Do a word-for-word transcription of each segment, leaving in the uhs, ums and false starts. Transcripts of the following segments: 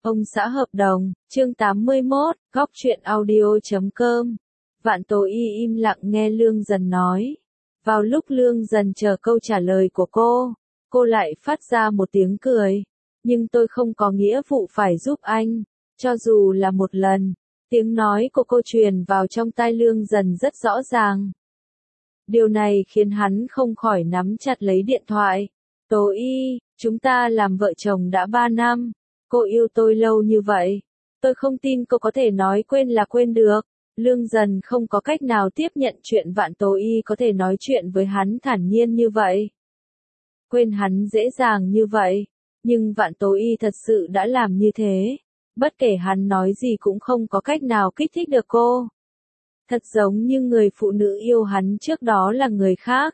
Ông xã hợp đồng, chương tám mươi mốt, góc truyện audio chấm com. Vạn Tố Y im lặng nghe Lương Dần nói. Vào lúc Lương Dần chờ câu trả lời của cô, cô lại phát ra một tiếng cười. Nhưng tôi không có nghĩa vụ phải giúp anh, cho dù là một lần. Tiếng nói của cô truyền vào trong tai Lương Dần rất rõ ràng. Điều này khiến hắn không khỏi nắm chặt lấy điện thoại. Tố Y, chúng ta làm vợ chồng đã ba năm. Cô yêu tôi lâu như vậy. Tôi không tin cô có thể nói quên là quên được. Lương Dần không có cách nào tiếp nhận chuyện Vạn Tố Y có thể nói chuyện với hắn thản nhiên như vậy. Quên hắn dễ dàng như vậy. Nhưng Vạn Tố Y thật sự đã làm như thế. Bất kể hắn nói gì cũng không có cách nào kích thích được cô. Thật giống như người phụ nữ yêu hắn trước đó là người khác.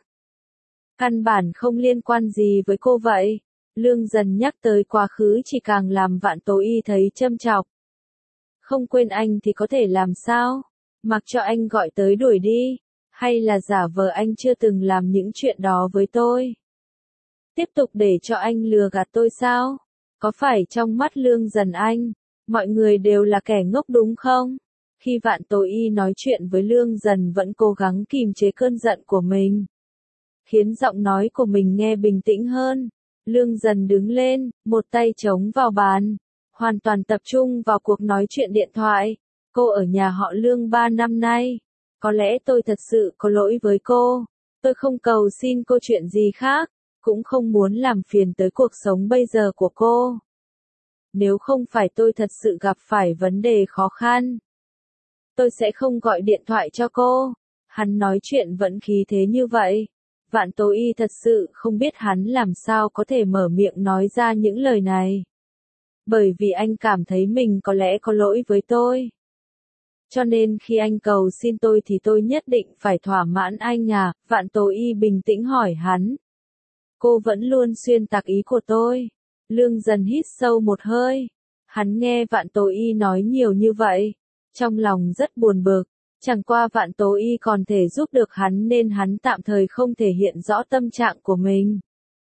Căn bản không liên quan gì với cô vậy. Lương Dần nhắc tới quá khứ chỉ càng làm Vạn Tố Y thấy châm chọc. Không quên anh thì có thể làm sao? Mặc cho anh gọi tới đuổi đi. Hay là giả vờ anh chưa từng làm những chuyện đó với tôi? Tiếp tục để cho anh lừa gạt tôi sao? Có phải trong mắt Lương Dần anh, mọi người đều là kẻ ngốc đúng không? Khi Vạn Tố Y nói chuyện với Lương Dần vẫn cố gắng kìm chế cơn giận của mình, khiến giọng nói của mình nghe bình tĩnh hơn. Lương Dần đứng lên, một tay chống vào bàn, hoàn toàn tập trung vào cuộc nói chuyện điện thoại. Cô ở nhà họ Lương ba năm nay. Có lẽ tôi thật sự có lỗi với cô. Tôi không cầu xin cô chuyện gì khác, cũng không muốn làm phiền tới cuộc sống bây giờ của cô. Nếu không phải tôi thật sự gặp phải vấn đề khó khăn, tôi sẽ không gọi điện thoại cho cô. Hắn nói chuyện vẫn khí thế như vậy. Vạn Tố Y thật sự không biết hắn làm sao có thể mở miệng nói ra những lời này. Bởi vì anh cảm thấy mình có lẽ có lỗi với tôi. Cho nên khi anh cầu xin tôi thì tôi nhất định phải thỏa mãn anh à? Vạn Tố Y bình tĩnh hỏi hắn. Cô vẫn luôn xuyên tạc ý của tôi. Lương Dần hít sâu một hơi. Hắn nghe Vạn Tố Y nói nhiều như vậy, trong lòng rất buồn bực. Chẳng qua Vạn Tố Y còn thể giúp được hắn nên hắn tạm thời không thể hiện rõ tâm trạng của mình.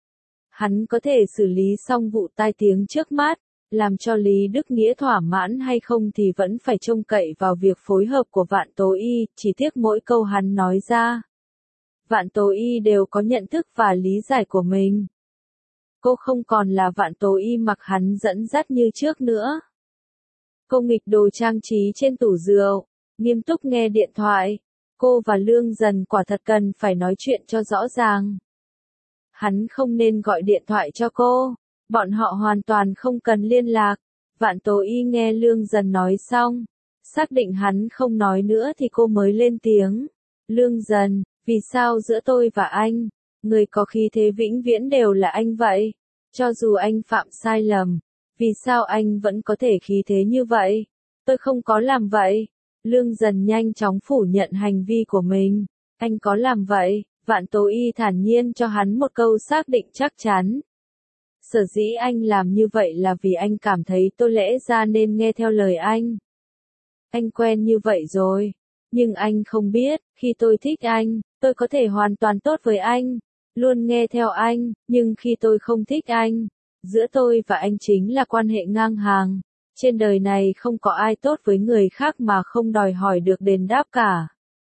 Hắn có thể xử lý xong vụ tai tiếng trước mắt, làm cho Lý Đức Nghĩa thỏa mãn hay không thì vẫn phải trông cậy vào việc phối hợp của Vạn Tố Y, chỉ tiếc mỗi câu hắn nói ra. Vạn Tố Y đều có nhận thức và lý giải của mình. Cô không còn là Vạn Tố Y mặc hắn dẫn dắt như trước nữa. Cô nghịch đồ trang trí trên tủ rượu, nghiêm túc nghe điện thoại. Cô và Lương Dần quả thật cần phải nói chuyện cho rõ ràng. Hắn không nên gọi điện thoại cho cô. Bọn họ hoàn toàn không cần liên lạc. Vạn Tố Y nghe Lương Dần nói xong, xác định hắn không nói nữa thì cô mới lên tiếng. Lương Dần, vì sao giữa tôi và anh, người có khí thế vĩnh viễn đều là anh vậy? Cho dù anh phạm sai lầm, vì sao anh vẫn có thể khí thế như vậy? Tôi không có làm vậy. Lương Dần nhanh chóng phủ nhận hành vi của mình. Anh có làm vậy. Vạn Tố Y thản nhiên cho hắn một câu xác định chắc chắn. Sở dĩ anh làm như vậy là vì anh cảm thấy tôi lẽ ra nên nghe theo lời anh. Anh quen như vậy rồi. Nhưng anh không biết, khi tôi thích anh, tôi có thể hoàn toàn tốt với anh, luôn nghe theo anh, nhưng khi tôi không thích anh, giữa tôi và anh chính là quan hệ ngang hàng. Trên đời này không có ai tốt với người khác mà không đòi hỏi được đền đáp cả.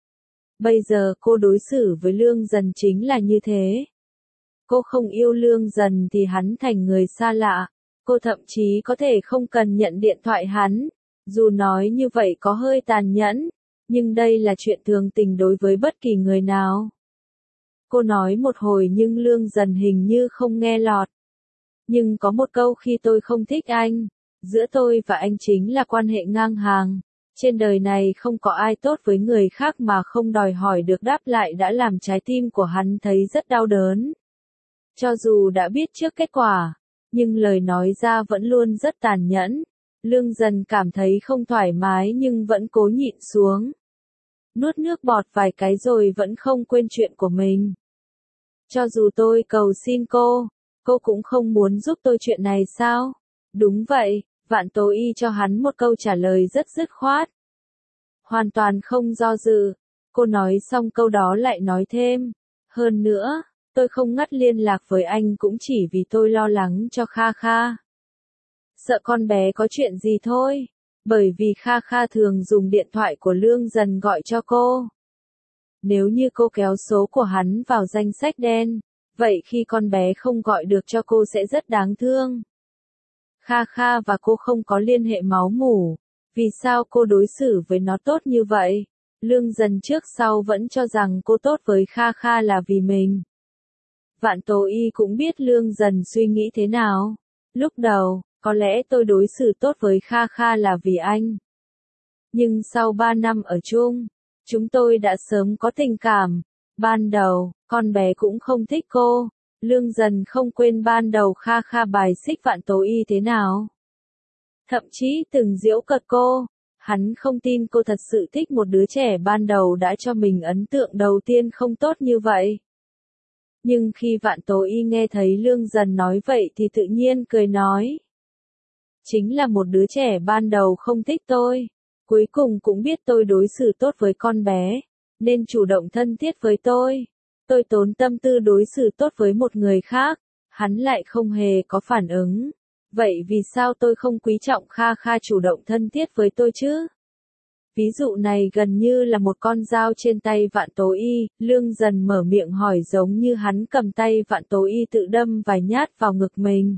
Bây giờ cô đối xử với Lương Dần chính là như thế. Cô không yêu Lương Dần thì hắn thành người xa lạ. Cô thậm chí có thể không cần nhận điện thoại hắn. Dù nói như vậy có hơi tàn nhẫn, nhưng đây là chuyện thường tình đối với bất kỳ người nào. Cô nói một hồi nhưng Lương Dần hình như không nghe lọt. Nhưng có một câu khi tôi không thích anh, giữa tôi và anh chính là quan hệ ngang hàng. Trên đời này không có ai tốt với người khác mà không đòi hỏi được đáp lại đã làm trái tim của hắn thấy rất đau đớn. Cho dù đã biết trước kết quả, nhưng lời nói ra vẫn luôn rất tàn nhẫn. Lương Dần cảm thấy không thoải mái nhưng vẫn cố nhịn xuống. Nuốt nước bọt vài cái rồi vẫn không quên chuyện của mình. Cho dù tôi cầu xin cô, cô cũng không muốn giúp tôi chuyện này sao? Đúng vậy, Vạn Tố Y cho hắn một câu trả lời rất dứt khoát. Hoàn toàn không do dự. Cô nói xong câu đó lại nói thêm. Hơn nữa, tôi không ngắt liên lạc với anh cũng chỉ vì tôi lo lắng cho Kha Kha. sợ con bé có chuyện gì thôi. Bởi vì Kha Kha thường dùng điện thoại của Lương Dần gọi cho cô. Nếu như cô kéo số của hắn vào danh sách đen, vậy khi con bé không gọi được cho cô sẽ rất đáng thương. Kha Kha và cô không có liên hệ máu mủ. Vì sao cô đối xử với nó tốt như vậy? Lương Dần trước sau vẫn cho rằng cô tốt với Kha Kha là vì mình. Vạn Tố Y cũng biết Lương Dần suy nghĩ thế nào. Lúc đầu, có lẽ tôi đối xử tốt với Kha Kha là vì anh. Nhưng sau ba năm ở chung, chúng tôi đã sớm có tình cảm. Ban đầu, con bé cũng không thích cô. Lương Dần không quên ban đầu Kha Kha bài xích Vạn Tố Y thế nào. Thậm chí từng giễu cợt cô. Hắn không tin cô thật sự thích một đứa trẻ ban đầu đã cho mình ấn tượng đầu tiên không tốt như vậy. Nhưng khi Vạn Tố Y nghe thấy Lương Dần nói vậy thì tự nhiên cười nói. Chính là một đứa trẻ ban đầu không thích tôi. Cuối cùng cũng biết tôi đối xử tốt với con bé, nên chủ động thân thiết với tôi. Tôi tốn tâm tư đối xử tốt với một người khác, hắn lại không hề có phản ứng. Vậy vì sao tôi không quý trọng Kha Kha chủ động thân thiết với tôi chứ? Ví dụ này gần như là một con dao trên tay Vạn Tố Y. Lương Dần mở miệng hỏi giống như hắn cầm tay Vạn Tố Y tự đâm vài nhát vào ngực mình.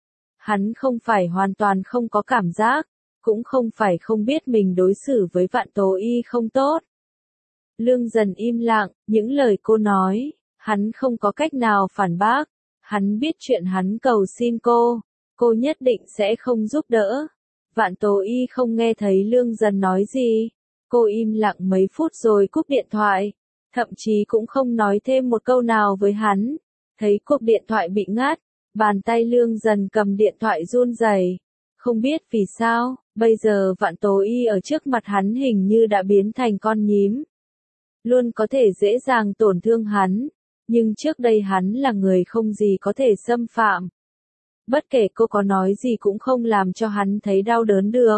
Hắn không phải hoàn toàn không có cảm giác, cũng không phải không biết mình đối xử với Vạn Tố Y không tốt. Lương Dần im lặng, những lời cô nói, hắn không có cách nào phản bác. Hắn biết chuyện hắn cầu xin cô, cô nhất định sẽ không giúp đỡ. Vạn Tố Y không nghe thấy Lương Dần nói gì. Cô im lặng mấy phút rồi cúp điện thoại. Thậm chí cũng không nói thêm một câu nào với hắn. Thấy cuộc điện thoại bị ngắt, bàn tay Lương Dần cầm điện thoại run rẩy. Không biết vì sao, bây giờ Vạn Tố Y ở trước mặt hắn hình như đã biến thành con nhím. Luôn có thể dễ dàng tổn thương hắn. Nhưng trước đây hắn là người không gì có thể xâm phạm. Bất kể cô có nói gì cũng không làm cho hắn thấy đau đớn được.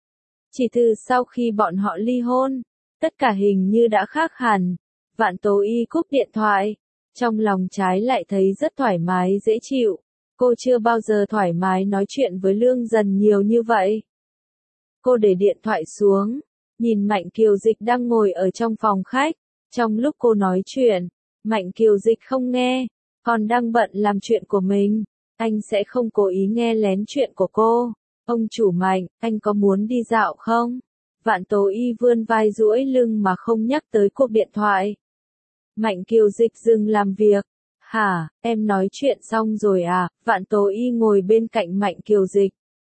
Chỉ từ sau khi bọn họ ly hôn, tất cả hình như đã khác hẳn. Vạn Tố Y cúp điện thoại, trong lòng trái lại thấy rất thoải mái dễ chịu. Cô chưa bao giờ thoải mái nói chuyện với Lương Dần nhiều như vậy. Cô để điện thoại xuống, nhìn Mạnh Kiều Dịch đang ngồi ở trong phòng khách. Trong lúc cô nói chuyện, Mạnh Kiều Dịch không nghe, còn đang bận làm chuyện của mình. Anh sẽ không cố ý nghe lén chuyện của cô. Ông chủ Mạnh, anh có muốn đi dạo không? Vạn Tố Y vươn vai duỗi lưng mà không nhắc tới cuộc điện thoại. Mạnh Kiều Dịch dừng làm việc. Hả, em nói chuyện xong rồi à? Vạn Tố Y ngồi bên cạnh Mạnh Kiều Dịch.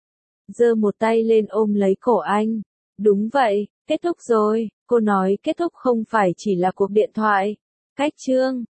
Giơ một tay lên ôm lấy cổ anh. Đúng vậy, kết thúc rồi. Cô nói kết thúc không phải chỉ là cuộc điện thoại. Cách chương.